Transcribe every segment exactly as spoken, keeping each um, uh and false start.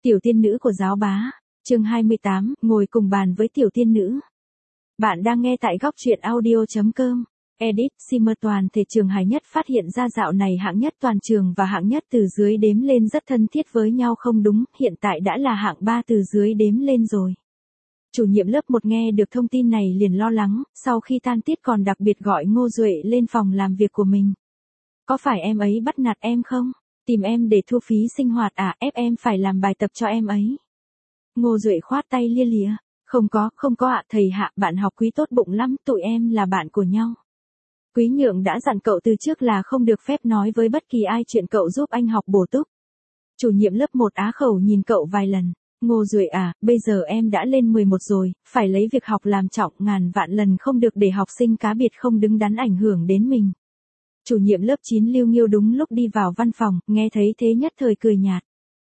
Tiểu tiên nữ của giáo bá, chương hai mươi tám, ngồi cùng bàn với tiểu tiên nữ. Bạn đang nghe tại góc truyện audio chấm com. Edit, Simmer toàn thể trường Hải Nhất phát hiện ra dạo này hạng nhất toàn trường và hạng nhất từ dưới đếm lên rất thân thiết với nhau không đúng, hiện tại đã là hạng ba từ dưới đếm lên rồi. Chủ nhiệm lớp một nghe được thông tin này liền lo lắng, sau khi tan tiết còn đặc biệt gọi Ngô Duệ lên phòng làm việc của mình. Có phải em ấy bắt nạt em không? Tìm em để thu phí sinh hoạt à, ép em phải làm bài tập cho em ấy. Ngô Duệ khoát tay lia lịa, không có, không có ạ, thầy Hạ, bạn học Quý tốt bụng lắm, tụi em là bạn của nhau. Quý Nhượng đã dặn cậu từ trước là không được phép nói với bất kỳ ai chuyện cậu giúp anh học bổ túc. Chủ nhiệm lớp một á khẩu nhìn cậu vài lần, Ngô Duệ à, bây giờ em đã lên mười một rồi, phải lấy việc học làm trọng, ngàn vạn lần không được để học sinh cá biệt không đứng đắn ảnh hưởng đến mình. Chủ nhiệm lớp chín Lưu Nghiêu đúng lúc đi vào văn phòng, nghe thấy thế nhất thời cười nhạt.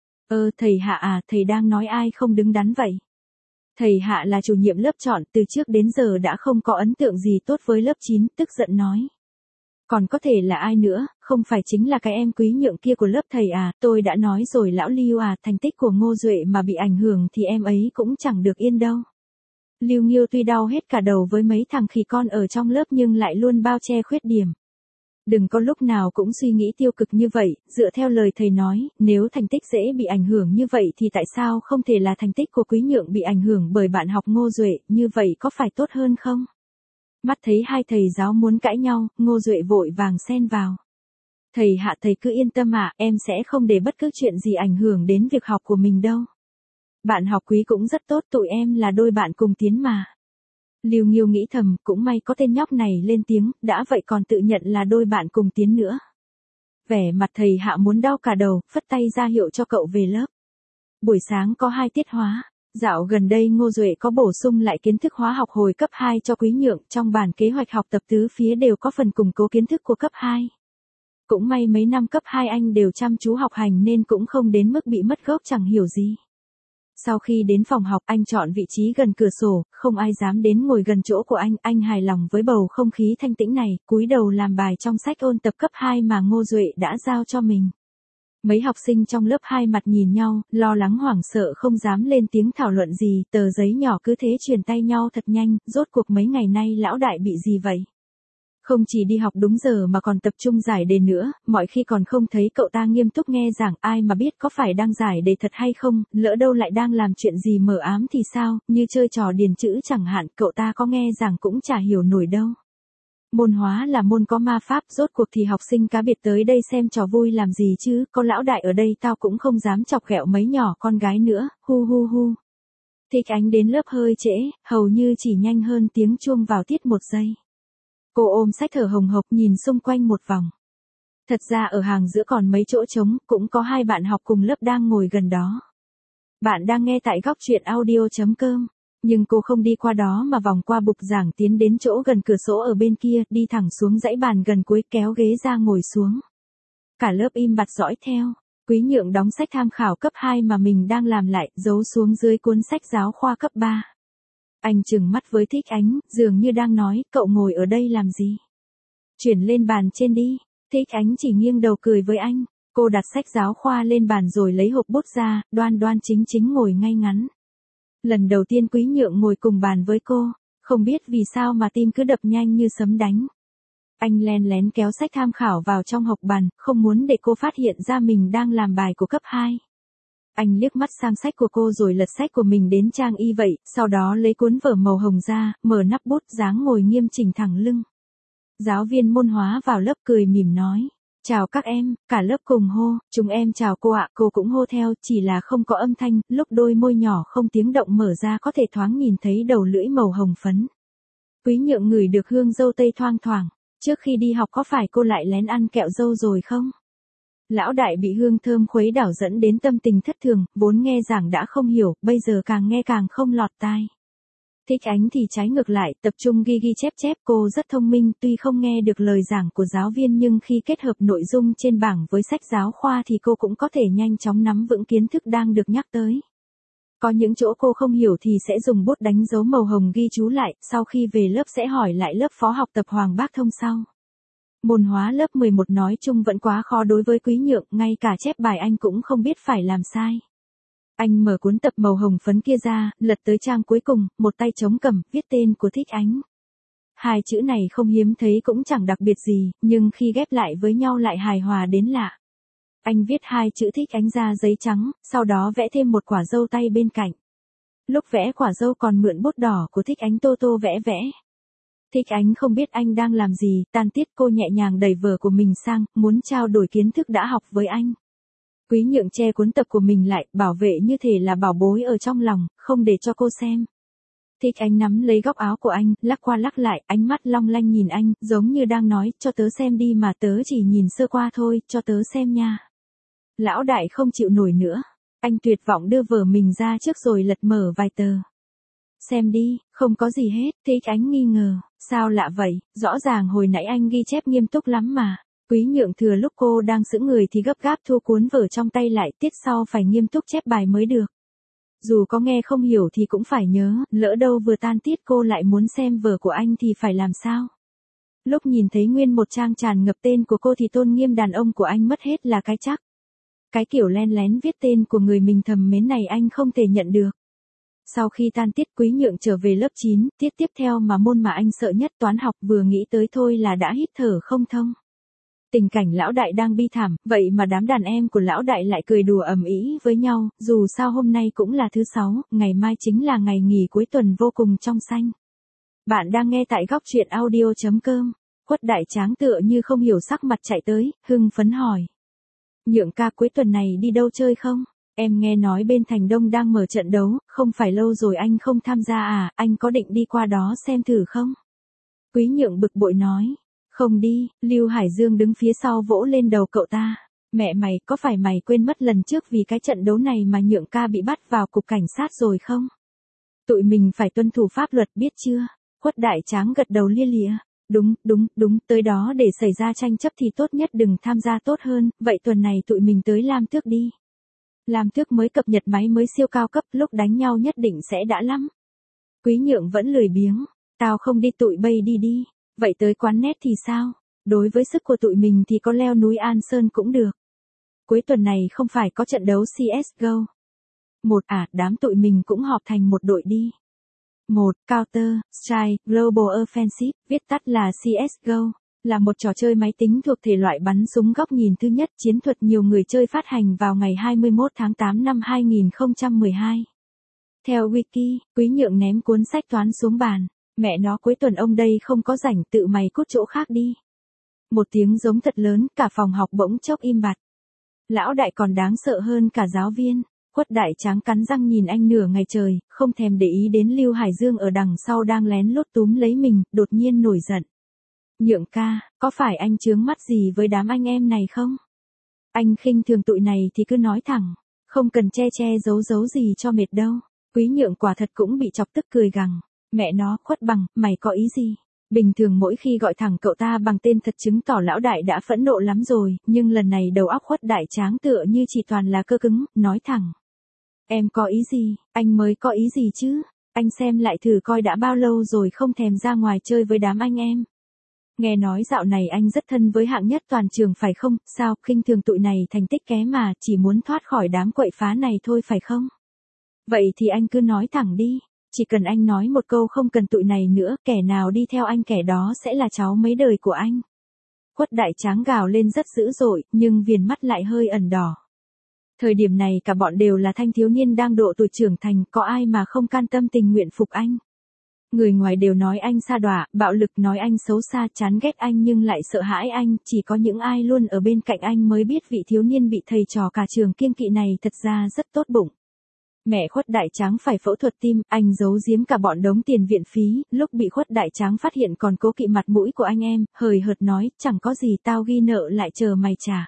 Ơ thầy Hạ à, thầy đang nói ai không đứng đắn vậy? Thầy Hạ là chủ nhiệm lớp chọn, từ trước đến giờ đã không có ấn tượng gì tốt với lớp chín, tức giận nói. Còn có thể là ai nữa, không phải chính là cái em Quý Nhượng kia của lớp thầy à, tôi đã nói rồi lão Lưu à, thành tích của Ngô Duệ mà bị ảnh hưởng thì em ấy cũng chẳng được yên đâu. Lưu Nghiêu tuy đau hết cả đầu với mấy thằng khỉ con ở trong lớp nhưng lại luôn bao che khuyết điểm. Đừng có lúc nào cũng suy nghĩ tiêu cực như vậy, dựa theo lời thầy nói, nếu thành tích dễ bị ảnh hưởng như vậy thì tại sao không thể là thành tích của Quý Nhượng bị ảnh hưởng bởi bạn học Ngô Duệ, như vậy có phải tốt hơn không? Mắt thấy hai thầy giáo muốn cãi nhau, Ngô Duệ vội vàng xen vào. Thầy Hạ, thầy cứ yên tâm ạ, à, em sẽ không để bất cứ chuyện gì ảnh hưởng đến việc học của mình đâu. Bạn học Quý cũng rất tốt, tụi em là đôi bạn cùng tiến mà. Lưu Nghiêu nghĩ thầm, cũng may có tên nhóc này lên tiếng, đã vậy còn tự nhận là đôi bạn cùng tiến nữa. Vẻ mặt thầy Hạ muốn đau cả đầu, phất tay ra hiệu cho cậu về lớp. Buổi sáng có hai tiết hóa, dạo gần đây Ngô Duệ có bổ sung lại kiến thức hóa học hồi cấp hai cho Quý Nhượng, trong bản kế hoạch học tập tứ phía đều có phần củng cố kiến thức của cấp hai. Cũng may mấy năm cấp hai anh đều chăm chú học hành nên cũng không đến mức bị mất gốc chẳng hiểu gì. Sau khi đến phòng học anh chọn vị trí gần cửa sổ, không ai dám đến ngồi gần chỗ của anh, anh hài lòng với bầu không khí thanh tĩnh này, cúi đầu làm bài trong sách ôn tập cấp hai mà Ngô Duệ đã giao cho mình. Mấy học sinh trong lớp hai mặt nhìn nhau, lo lắng hoảng sợ không dám lên tiếng thảo luận gì, tờ giấy nhỏ cứ thế truyền tay nhau thật nhanh, rốt cuộc mấy ngày nay lão đại bị gì vậy? Không chỉ đi học đúng giờ mà còn tập trung giải đề nữa, mọi khi còn không thấy cậu ta nghiêm túc nghe giảng, ai mà biết có phải đang giải đề thật hay không, lỡ đâu lại đang làm chuyện gì mờ ám thì sao, như chơi trò điền chữ chẳng hạn, cậu ta có nghe giảng cũng chả hiểu nổi đâu. Môn hóa là môn có ma pháp, rốt cuộc thì học sinh cá biệt tới đây xem trò vui làm gì chứ, có lão đại ở đây tao cũng không dám chọc ghẹo mấy nhỏ con gái nữa, hu hu hu. Thích Ánh đến lớp hơi trễ, hầu như chỉ nhanh hơn tiếng chuông vào tiết một giây. Cô ôm sách thở hồng hộc nhìn xung quanh một vòng. Thật ra ở hàng giữa còn mấy chỗ trống, cũng có hai bạn học cùng lớp đang ngồi gần đó. Bạn đang nghe tại góc truyện audio chấm com, nhưng cô không đi qua đó mà vòng qua bục giảng tiến đến chỗ gần cửa sổ ở bên kia, đi thẳng xuống dãy bàn gần cuối kéo ghế ra ngồi xuống. Cả lớp im bặt dõi theo, Quý Nhượng đóng sách tham khảo cấp hai mà mình đang làm lại, giấu xuống dưới cuốn sách giáo khoa cấp ba. Anh trừng mắt với Thích Ánh, dường như đang nói, cậu ngồi ở đây làm gì? Chuyển lên bàn trên đi. Thích Ánh chỉ nghiêng đầu cười với anh, cô đặt sách giáo khoa lên bàn rồi lấy hộp bút ra, đoan đoan chính chính ngồi ngay ngắn. Lần đầu tiên Quý Nhượng ngồi cùng bàn với cô, không biết vì sao mà tim cứ đập nhanh như sấm đánh. Anh len lén kéo sách tham khảo vào trong hộc bàn, không muốn để cô phát hiện ra mình đang làm bài của cấp hai. Anh liếc mắt sang sách của cô rồi lật sách của mình đến trang y vậy, sau đó lấy cuốn vở màu hồng ra, mở nắp bút dáng ngồi nghiêm chỉnh thẳng lưng. Giáo viên môn hóa vào lớp cười mỉm nói, chào các em, cả lớp cùng hô, chúng em chào cô ạ, cô cũng hô theo, chỉ là không có âm thanh, lúc đôi môi nhỏ không tiếng động mở ra có thể thoáng nhìn thấy đầu lưỡi màu hồng phấn. Quý Nhượng ngửi được hương dâu tây thoang thoảng, trước khi đi học có phải cô lại lén ăn kẹo dâu rồi không? Lão đại bị hương thơm khuấy đảo dẫn đến tâm tình thất thường, vốn nghe giảng đã không hiểu, bây giờ càng nghe càng không lọt tai. Thích Ánh thì trái ngược lại, tập trung ghi ghi chép chép, cô rất thông minh, tuy không nghe được lời giảng của giáo viên nhưng khi kết hợp nội dung trên bảng với sách giáo khoa thì cô cũng có thể nhanh chóng nắm vững kiến thức đang được nhắc tới. Có những chỗ cô không hiểu thì sẽ dùng bút đánh dấu màu hồng ghi chú lại, sau khi về lớp sẽ hỏi lại lớp phó học tập Hoàng Bác Thông sau. Môn hóa lớp mười một nói chung vẫn quá khó đối với Quý Nhượng, ngay cả chép bài anh cũng không biết phải làm sai. Anh mở cuốn tập màu hồng phấn kia ra, lật tới trang cuối cùng, một tay chống cầm, viết tên của Thích Ánh. Hai chữ này không hiếm thấy cũng chẳng đặc biệt gì, nhưng khi ghép lại với nhau lại hài hòa đến lạ. Anh viết hai chữ Thích Ánh ra giấy trắng, sau đó vẽ thêm một quả dâu tay bên cạnh. Lúc vẽ quả dâu còn mượn bút đỏ của Thích Ánh tô tô vẽ vẽ. Thích Ánh không biết anh đang làm gì, tan tiết cô nhẹ nhàng đẩy vở của mình sang, muốn trao đổi kiến thức đã học với anh. Quý Nhượng che cuốn tập của mình lại, bảo vệ như thể là bảo bối ở trong lòng, không để cho cô xem. Thích Ánh nắm lấy góc áo của anh, lắc qua lắc lại, ánh mắt long lanh nhìn anh, giống như đang nói, cho tớ xem đi mà tớ chỉ nhìn sơ qua thôi, cho tớ xem nha. Lão đại không chịu nổi nữa. Anh tuyệt vọng đưa vở mình ra trước rồi lật mở vài tờ. Xem đi, không có gì hết. Thích Ánh nghi ngờ, sao lạ vậy, rõ ràng hồi nãy anh ghi chép nghiêm túc lắm mà. Quý Nhượng thừa lúc cô đang sững người thì gấp gáp thu cuốn vở trong tay lại, tiết sau phải nghiêm túc chép bài mới được. Dù có nghe không hiểu thì cũng phải nhớ, lỡ đâu vừa tan tiết cô lại muốn xem vở của anh thì phải làm sao. Lúc nhìn thấy nguyên một trang tràn ngập tên của cô thì tôn nghiêm đàn ông của anh mất hết là cái chắc. Cái kiểu len lén viết tên của người mình thầm mến này anh không thể nhận được. Sau khi tan tiết Quý Nhượng trở về lớp chín, tiết tiếp theo mà môn mà anh sợ nhất toán học vừa nghĩ tới thôi là đã hít thở không thông. Tình cảnh lão đại đang bi thảm, vậy mà đám đàn em của lão đại lại cười đùa ầm ĩ với nhau, dù sao hôm nay cũng là thứ sáu, ngày mai chính là ngày nghỉ cuối tuần vô cùng trong xanh. Bạn đang nghe tại góc truyện audio chấm com. Quất Đại Tráng tựa như không hiểu sắc mặt chạy tới, hưng phấn hỏi. Nhượng ca cuối tuần này đi đâu chơi không? Em nghe nói bên Thành Đông đang mở trận đấu, không phải lâu rồi anh không tham gia à, anh có định đi qua đó xem thử không? Quý Nhượng bực bội nói. Không đi, Lưu Hải Dương đứng phía sau vỗ lên đầu cậu ta. Mẹ mày, có phải mày quên mất lần trước vì cái trận đấu này mà Nhượng ca bị bắt vào cục cảnh sát rồi không? Tụi mình phải tuân thủ pháp luật biết chưa? Quất Đại Tráng gật đầu lia lịa. Đúng, đúng, đúng, tới đó để xảy ra tranh chấp thì tốt nhất đừng tham gia tốt hơn, vậy tuần này tụi mình tới Lam Thước đi. Lam Thước mới cập nhật máy mới siêu cao cấp, lúc đánh nhau nhất định sẽ đã lắm. Quý Nhượng vẫn lười biếng. Tao không đi tụi bay đi đi. Vậy tới quán net thì sao? Đối với sức của tụi mình thì có leo núi An Sơn cũng được. Cuối tuần này không phải có trận đấu xê ét giê ô. Một à, đám tụi mình cũng họp thành một đội đi. Một, Counter Strike Global Offensive, viết tắt là xê ét giê ô, là một trò chơi máy tính thuộc thể loại bắn súng góc nhìn thứ nhất, chiến thuật nhiều người chơi, phát hành vào ngày hai mươi mốt tháng tám năm hai nghìn không trăm mười hai. Theo wiki, Quý Nhượng ném cuốn sách toán xuống bàn. Mẹ nó, cuối tuần ông đây không có rảnh, tự mày cút chỗ khác đi. Một tiếng giống thật lớn, cả phòng học bỗng chốc im bặt. Lão đại còn đáng sợ hơn cả giáo viên. Quất Đại Tráng cắn răng nhìn anh nửa ngày trời, không thèm để ý đến Lưu Hải Dương ở đằng sau đang lén lút túm lấy mình, đột nhiên nổi giận. Nhượng ca, có phải anh chướng mắt gì với đám anh em này không? Anh khinh thường tụi này thì cứ nói thẳng, không cần che che giấu giấu gì cho mệt đâu. Quý Nhượng quả thật cũng bị chọc tức cười gằn. Mẹ nó, Khuất Bằng, mày có ý gì? Bình thường mỗi khi gọi thẳng cậu ta bằng tên thật chứng tỏ lão đại đã phẫn nộ lắm rồi, nhưng lần này đầu óc Khuất Đại Tráng tựa như chỉ toàn là cơ cứng, nói thẳng. Em có ý gì, anh mới có ý gì chứ? Anh xem lại thử coi đã bao lâu rồi không thèm ra ngoài chơi với đám anh em. Nghe nói dạo này anh rất thân với hạng nhất toàn trường phải không? Sao, khinh thường tụi này thành tích kém mà, chỉ muốn thoát khỏi đám quậy phá này thôi phải không? Vậy thì anh cứ nói thẳng đi. Chỉ cần anh nói một câu không cần tụi này nữa, kẻ nào đi theo anh kẻ đó sẽ là cháu mấy đời của anh. Quất Đại Tráng gào lên rất dữ dội, nhưng viền mắt lại hơi ẩn đỏ. Thời điểm này cả bọn đều là thanh thiếu niên đang độ tuổi trưởng thành, có ai mà không can tâm tình nguyện phục anh. Người ngoài đều nói anh sa đọa, bạo lực, nói anh xấu xa, chán ghét anh nhưng lại sợ hãi anh, chỉ có những ai luôn ở bên cạnh anh mới biết vị thiếu niên bị thầy trò cả trường kiêng kỵ này thật ra rất tốt bụng. Mẹ Khuất Đại Tráng phải phẫu thuật tim, anh giấu giếm cả bọn đống tiền viện phí, lúc bị Khuất Đại Tráng phát hiện còn cố kỵ mặt mũi của anh em, hời hợt nói, chẳng có gì, tao ghi nợ lại chờ mày trả.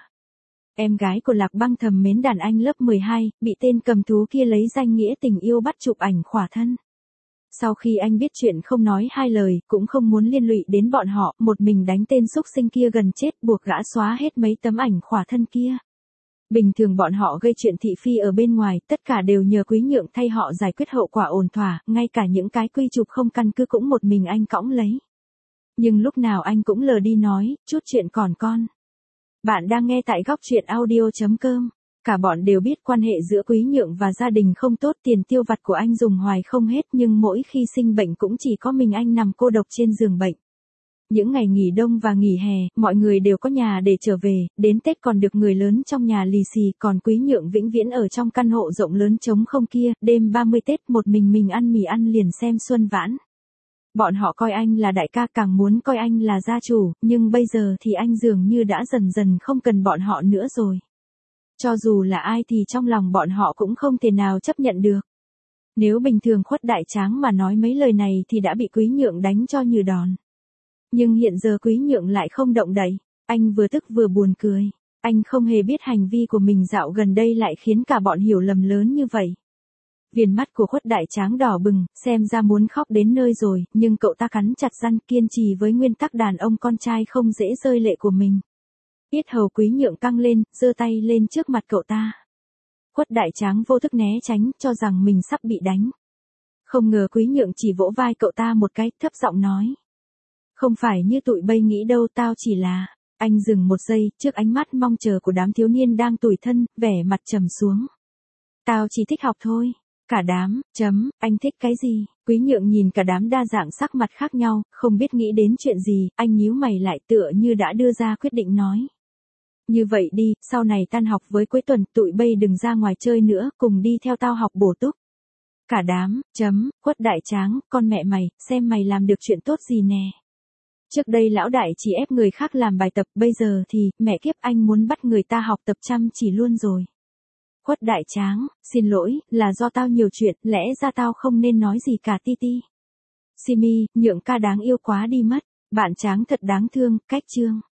Em gái của Lạc Băng thầm mến đàn anh lớp mười hai, bị tên cầm thú kia lấy danh nghĩa tình yêu bắt chụp ảnh khỏa thân. Sau khi anh biết chuyện không nói hai lời, cũng không muốn liên lụy đến bọn họ, một mình đánh tên xúc sinh kia gần chết, buộc gã xóa hết mấy tấm ảnh khỏa thân kia. Bình thường bọn họ gây chuyện thị phi ở bên ngoài, tất cả đều nhờ Quý Nhượng thay họ giải quyết hậu quả ổn thỏa, ngay cả những cái quy chụp không căn cứ cũng một mình anh cõng lấy. Nhưng lúc nào anh cũng lờ đi nói, chút chuyện còn con. Bạn đang nghe tại góc truyện audio chấm com. Cả bọn đều biết quan hệ giữa Quý Nhượng và gia đình không tốt, tiền tiêu vặt của anh dùng hoài không hết, nhưng mỗi khi sinh bệnh cũng chỉ có mình anh nằm cô độc trên giường bệnh. Những ngày nghỉ đông và nghỉ hè, mọi người đều có nhà để trở về, đến Tết còn được người lớn trong nhà lì xì, còn Quý Nhượng vĩnh viễn ở trong căn hộ rộng lớn trống không kia, đêm ba mươi Tết một mình mình ăn mì ăn liền xem xuân vãn. Bọn họ coi anh là đại ca, càng muốn coi anh là gia chủ, nhưng bây giờ thì anh dường như đã dần dần không cần bọn họ nữa rồi. Cho dù là ai thì trong lòng bọn họ cũng không thể nào chấp nhận được. Nếu bình thường Khuất Đại Tráng mà nói mấy lời này thì đã bị Quý Nhượng đánh cho như đòn. Nhưng hiện giờ Quý Nhượng lại không động đậy, anh vừa tức vừa buồn cười. Anh không hề biết hành vi của mình dạo gần đây lại khiến cả bọn hiểu lầm lớn như vậy. Viền mắt của Khuất Đại Tráng đỏ bừng, xem ra muốn khóc đến nơi rồi, nhưng cậu ta cắn chặt răng kiên trì với nguyên tắc đàn ông con trai không dễ rơi lệ của mình. Yết hầu Quý Nhượng căng lên, giơ tay lên trước mặt cậu ta. Khuất Đại Tráng vô thức né tránh, cho rằng mình sắp bị đánh. Không ngờ Quý Nhượng chỉ vỗ vai cậu ta một cái, thấp giọng nói. Không phải như tụi bây nghĩ đâu, tao chỉ là... Anh dừng một giây, trước ánh mắt mong chờ của đám thiếu niên đang tủi thân, vẻ mặt trầm xuống. Tao chỉ thích học thôi. Cả đám, chấm, anh thích cái gì? Quý Nhượng nhìn cả đám đa dạng sắc mặt khác nhau, không biết nghĩ đến chuyện gì, anh nhíu mày lại tựa như đã đưa ra quyết định nói. Như vậy đi, sau này tan học với cuối tuần, tụi bây đừng ra ngoài chơi nữa, cùng đi theo tao học bổ túc. Cả đám, chấm, Khuất Đại Tráng, con mẹ mày, xem mày làm được chuyện tốt gì nè. Trước đây lão đại chỉ ép người khác làm bài tập, bây giờ thì, mẹ kiếp anh muốn bắt người ta học tập chăm chỉ luôn rồi. Khuất Đại Tráng, xin lỗi, là do tao nhiều chuyện, lẽ ra tao không nên nói gì cả ti ti. Simi, Nhượng ca đáng yêu quá đi mất, bạn Tráng thật đáng thương, cách chương.